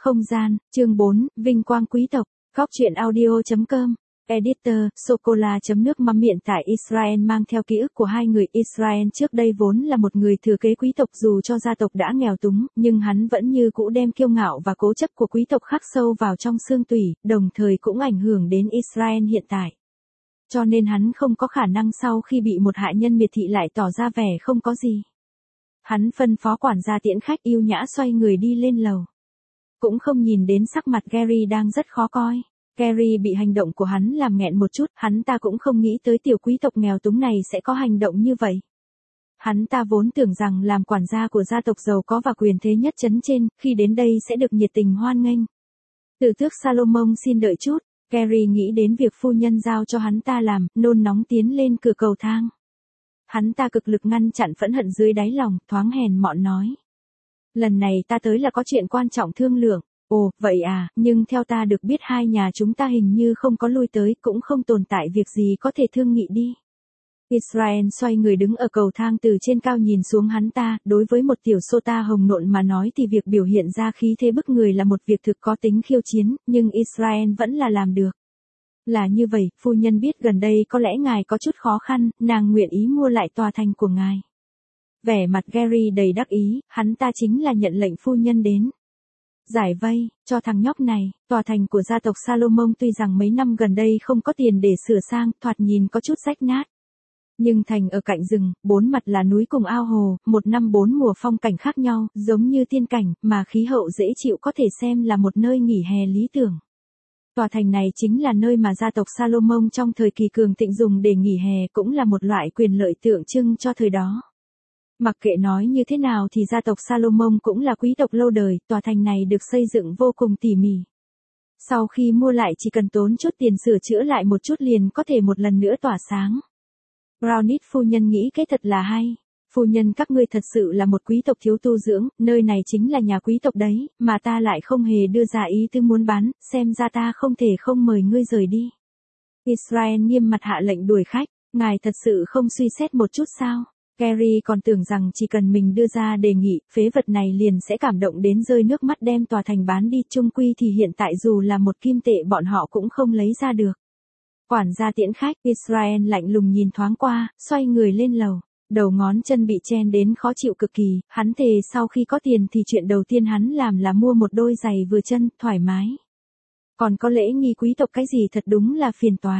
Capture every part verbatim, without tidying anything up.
Không gian, chương bốn, Vinh quang quý tộc, góc truyện audio chấm com. Editor, Sô-cô-la chấm nước mắm Hiện tại Israel mang theo ký ức của hai người. Israel trước đây vốn là một người thừa kế quý tộc, dù cho gia tộc đã nghèo túng, nhưng hắn vẫn như cũ đem kiêu ngạo và cố chấp của quý tộc khắc sâu vào trong xương tủy, đồng thời cũng ảnh hưởng đến Israel hiện tại. Cho nên hắn không có khả năng sau khi bị một hạ nhân miệt thị lại tỏ ra vẻ không có gì. Hắn phân phó quản gia tiễn khách yêu nhã xoay người đi lên lầu. Cũng không nhìn đến sắc mặt Gary đang rất khó coi. Gary bị hành động của hắn làm nghẹn một chút, hắn ta cũng không nghĩ tới tiểu quý tộc nghèo túng này sẽ có hành động như vậy. Hắn ta vốn tưởng rằng làm quản gia của gia tộc giàu có và quyền thế nhất trấn trên, khi đến đây sẽ được nhiệt tình hoan nghênh. Tử tước Salomon xin đợi chút, Gary nghĩ đến việc phu nhân giao cho hắn ta làm, nôn nóng tiến lên cửa cầu thang. Hắn ta cực lực ngăn chặn phẫn hận dưới đáy lòng, thoáng hèn mọn nói. Lần này ta tới là có chuyện quan trọng thương lượng. Ồ, vậy à, nhưng theo ta được biết hai nhà chúng ta hình như không có lui tới, cũng không tồn tại việc gì có thể thương nghị đi. Israel xoay người đứng ở cầu thang từ trên cao nhìn xuống hắn ta, đối với một tiểu sota hồng nộn mà nói thì việc biểu hiện ra khí thế bức người là một việc thực có tính khiêu chiến, nhưng Israel vẫn là làm được. Là như vậy, phu nhân biết gần đây có lẽ ngài có chút khó khăn, nàng nguyện ý mua lại tòa thành của ngài. Vẻ mặt Gary đầy đắc ý, hắn ta chính là nhận lệnh phu nhân đến. Giải vây, cho thằng nhóc này, tòa thành của gia tộc Salomon tuy rằng mấy năm gần đây không có tiền để sửa sang, thoạt nhìn có chút rách nát. Nhưng thành ở cạnh rừng, bốn mặt là núi cùng ao hồ, một năm bốn mùa phong cảnh khác nhau, giống như tiên cảnh, mà khí hậu dễ chịu có thể xem là một nơi nghỉ hè lý tưởng. Tòa thành này chính là nơi mà gia tộc Salomon trong thời kỳ cường thịnh dùng để nghỉ hè, cũng là một loại quyền lợi tượng trưng cho thời đó. Mặc kệ nói như thế nào thì gia tộc Salomon cũng là quý tộc lâu đời, tòa thành này được xây dựng vô cùng tỉ mỉ. Sau khi mua lại chỉ cần tốn chút tiền sửa chữa lại một chút liền có thể một lần nữa tỏa sáng. Brownit phu nhân nghĩ cái thật là hay. Phu nhân các ngươi thật sự là một quý tộc thiếu tu dưỡng, nơi này chính là nhà quý tộc đấy, mà ta lại không hề đưa ra ý tư muốn bán, xem ra ta không thể không mời ngươi rời đi. Israel nghiêm mặt hạ lệnh đuổi khách, ngài thật sự không suy xét một chút sao? Gary còn tưởng rằng chỉ cần mình đưa ra đề nghị, phế vật này liền sẽ cảm động đến rơi nước mắt đem tòa thành bán đi, chung quy thì hiện tại dù là một kim tệ bọn họ cũng không lấy ra được. Quản gia tiễn khách, Israel lạnh lùng nhìn thoáng qua, xoay người lên lầu, đầu ngón chân bị chen đến khó chịu cực kỳ, hắn thề sau khi có tiền thì chuyện đầu tiên hắn làm là mua một đôi giày vừa chân, thoải mái. Còn có lễ nghi quý tộc cái gì thật đúng là phiền toái.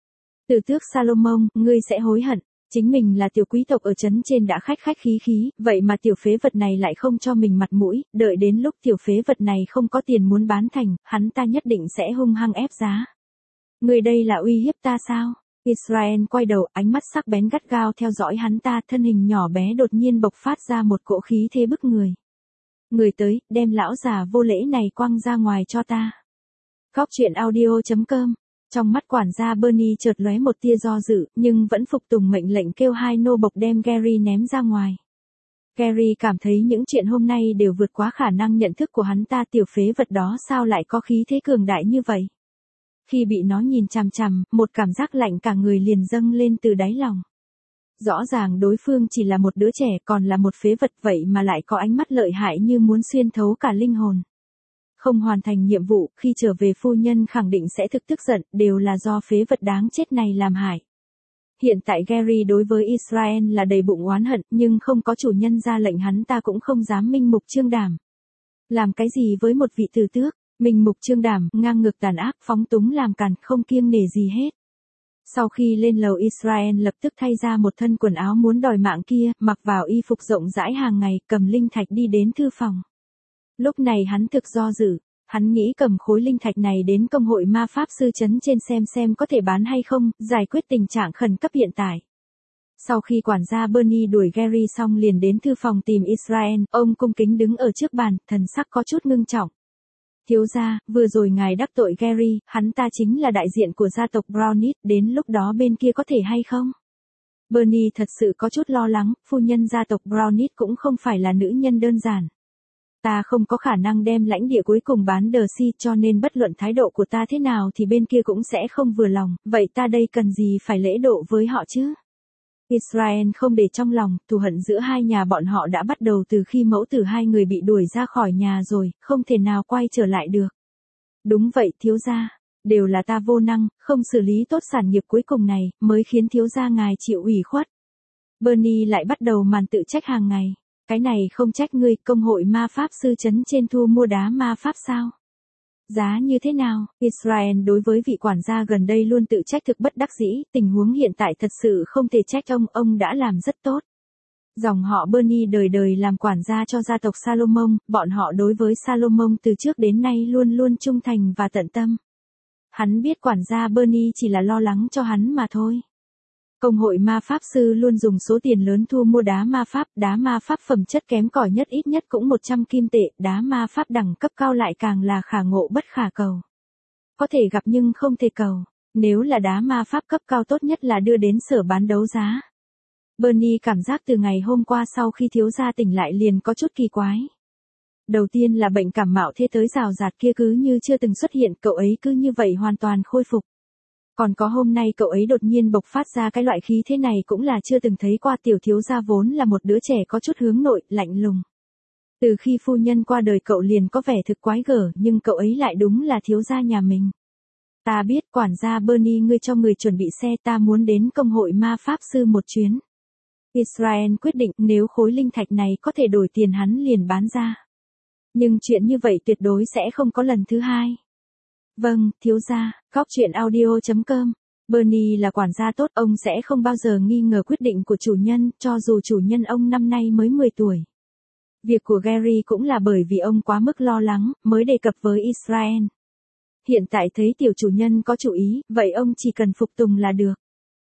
Tử tước Salomon, ngươi sẽ hối hận. Chính mình là tiểu quý tộc ở trấn trên đã khách khách khí khí, vậy mà tiểu phế vật này lại không cho mình mặt mũi, đợi đến lúc tiểu phế vật này không có tiền muốn bán thành, hắn ta nhất định sẽ hung hăng ép giá. Người đây là uy hiếp ta sao? Israel quay đầu, ánh mắt sắc bén gắt gao theo dõi hắn ta, thân hình nhỏ bé đột nhiên bộc phát ra một cỗ khí thế bức người. Người tới, đem lão già vô lễ này quăng ra ngoài cho ta. Góc truyện audio chấm com. Trong mắt quản gia Bernie chợt lóe một tia do dự, nhưng vẫn phục tùng mệnh lệnh kêu hai nô bộc đem Gary ném ra ngoài. Gary cảm thấy những chuyện hôm nay đều vượt quá khả năng nhận thức của hắn ta, tiểu phế vật đó sao lại có khí thế cường đại như vậy. Khi bị nó nhìn chằm chằm, một cảm giác lạnh cả người liền dâng lên từ đáy lòng. Rõ ràng đối phương chỉ là một đứa trẻ, còn là một phế vật, vậy mà lại có ánh mắt lợi hại như muốn xuyên thấu cả linh hồn. Không hoàn thành nhiệm vụ, khi trở về phu nhân khẳng định sẽ thực tức giận, đều là do phế vật đáng chết này làm hại. Hiện tại Gary đối với Israel là đầy bụng oán hận, nhưng không có chủ nhân ra lệnh hắn ta cũng không dám minh mục trương đảm. Làm cái gì với một vị tử tước, minh mục trương đảm, ngang ngược tàn ác, phóng túng làm càn, không kiêng nể gì hết. Sau khi lên lầu Israel lập tức thay ra một thân quần áo muốn đòi mạng kia, mặc vào y phục rộng rãi hàng ngày, cầm linh thạch đi đến thư phòng. Lúc này hắn thực do dự, hắn nghĩ cầm khối linh thạch này đến công hội ma pháp sư trấn trên xem xem có thể bán hay không, giải quyết tình trạng khẩn cấp hiện tại. Sau khi quản gia Bernie đuổi Gary xong liền đến thư phòng tìm Israel, ông cung kính đứng ở trước bàn, thần sắc có chút ngưng trọng. Thiếu gia, vừa rồi ngài đắc tội Gary, hắn ta chính là đại diện của gia tộc Brownit, đến lúc đó bên kia có thể hay không? Bernie thật sự có chút lo lắng, phu nhân gia tộc Brownit cũng không phải là nữ nhân đơn giản. Ta không có khả năng đem lãnh địa cuối cùng bán đờ si, cho nên bất luận thái độ của ta thế nào thì bên kia cũng sẽ không vừa lòng, vậy ta đây cần gì phải lễ độ với họ chứ? Israel không để trong lòng, thù hận giữa hai nhà bọn họ đã bắt đầu từ khi mẫu tử hai người bị đuổi ra khỏi nhà rồi, không thể nào quay trở lại được. Đúng vậy thiếu gia, đều là ta vô năng, không xử lý tốt sản nghiệp cuối cùng này, mới khiến thiếu gia ngài chịu ủy khuất. Bernie lại bắt đầu màn tự trách hàng ngày. Cái này không trách ngươi, công hội ma pháp sư trấn trên thu mua đá ma pháp sao? Giá như thế nào? Israel đối với vị quản gia gần đây luôn tự trách thực bất đắc dĩ, tình huống hiện tại thật sự không thể trách ông, ông đã làm rất tốt. Dòng họ Bernie đời đời làm quản gia cho gia tộc Salomon, bọn họ đối với Salomon từ trước đến nay luôn luôn trung thành và tận tâm. Hắn biết quản gia Bernie chỉ là lo lắng cho hắn mà thôi. Công hội ma pháp sư luôn dùng số tiền lớn thu mua đá ma pháp, đá ma pháp phẩm chất kém cỏi nhất ít nhất cũng một trăm kim tệ, đá ma pháp đẳng cấp cao lại càng là khả ngộ bất khả cầu. Có thể gặp nhưng không thể cầu, nếu là đá ma pháp cấp cao tốt nhất là đưa đến sở bán đấu giá. Bernie cảm giác từ ngày hôm qua sau khi thiếu gia tỉnh lại liền có chút kỳ quái. Đầu tiên là bệnh cảm mạo thế tới rào rạt kia cứ như chưa từng xuất hiện, cậu ấy cứ như vậy hoàn toàn khôi phục. Còn có hôm nay cậu ấy đột nhiên bộc phát ra cái loại khí thế này cũng là chưa từng thấy qua, tiểu thiếu gia vốn là một đứa trẻ có chút hướng nội, lạnh lùng. Từ khi phu nhân qua đời cậu liền có vẻ thực quái gở, nhưng cậu ấy lại đúng là thiếu gia nhà mình. Ta biết quản gia Bernie, ngươi cho người chuẩn bị xe, ta muốn đến công hội ma pháp sư một chuyến. Israel quyết định nếu khối linh thạch này có thể đổi tiền hắn liền bán ra. Nhưng chuyện như vậy tuyệt đối sẽ không có lần thứ hai. Vâng, thiếu gia, góc chuyện audio chấm com. Bernie là quản gia tốt, ông sẽ không bao giờ nghi ngờ quyết định của chủ nhân, cho dù chủ nhân ông năm nay mới mười tuổi. Việc của Gary cũng là bởi vì ông quá mức lo lắng, mới đề cập với Israel. Hiện tại thấy tiểu chủ nhân có chủ ý, vậy ông chỉ cần phục tùng là được.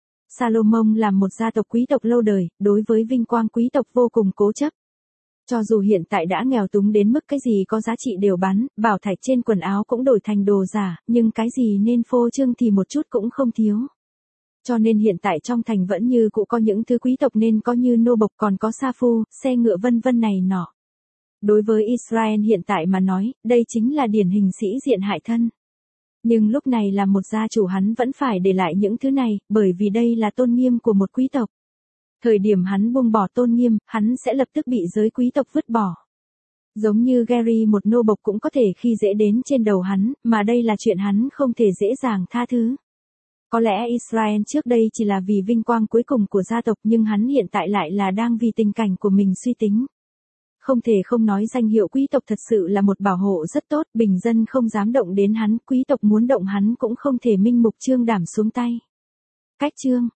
Salomon là một gia tộc quý tộc lâu đời, đối với vinh quang quý tộc vô cùng cố chấp. Cho dù hiện tại đã nghèo túng đến mức cái gì có giá trị đều bán, bảo thạch trên quần áo cũng đổi thành đồ giả, nhưng cái gì nên phô trương thì một chút cũng không thiếu. Cho nên hiện tại trong thành vẫn như cũ có những thứ quý tộc nên có như nô bộc, còn có sa phu, xe ngựa vân vân này nọ. Đối với Israel hiện tại mà nói, đây chính là điển hình sĩ diện hại thân. Nhưng lúc này là một gia chủ hắn vẫn phải để lại những thứ này, bởi vì đây là tôn nghiêm của một quý tộc. Thời điểm hắn buông bỏ tôn nghiêm, hắn sẽ lập tức bị giới quý tộc vứt bỏ. Giống như Gary một nô bộc cũng có thể khi dễ đến trên đầu hắn, mà đây là chuyện hắn không thể dễ dàng tha thứ. Có lẽ Israel trước đây chỉ là vì vinh quang cuối cùng của gia tộc, nhưng hắn hiện tại lại là đang vì tình cảnh của mình suy tính. Không thể không nói danh hiệu quý tộc thật sự là một bảo hộ rất tốt, bình dân không dám động đến hắn, quý tộc muốn động hắn cũng không thể minh mục trương đảm xuống tay. Cách chương